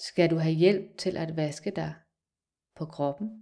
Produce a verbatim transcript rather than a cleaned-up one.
Skal du have hjælp til at vaske dig på kroppen?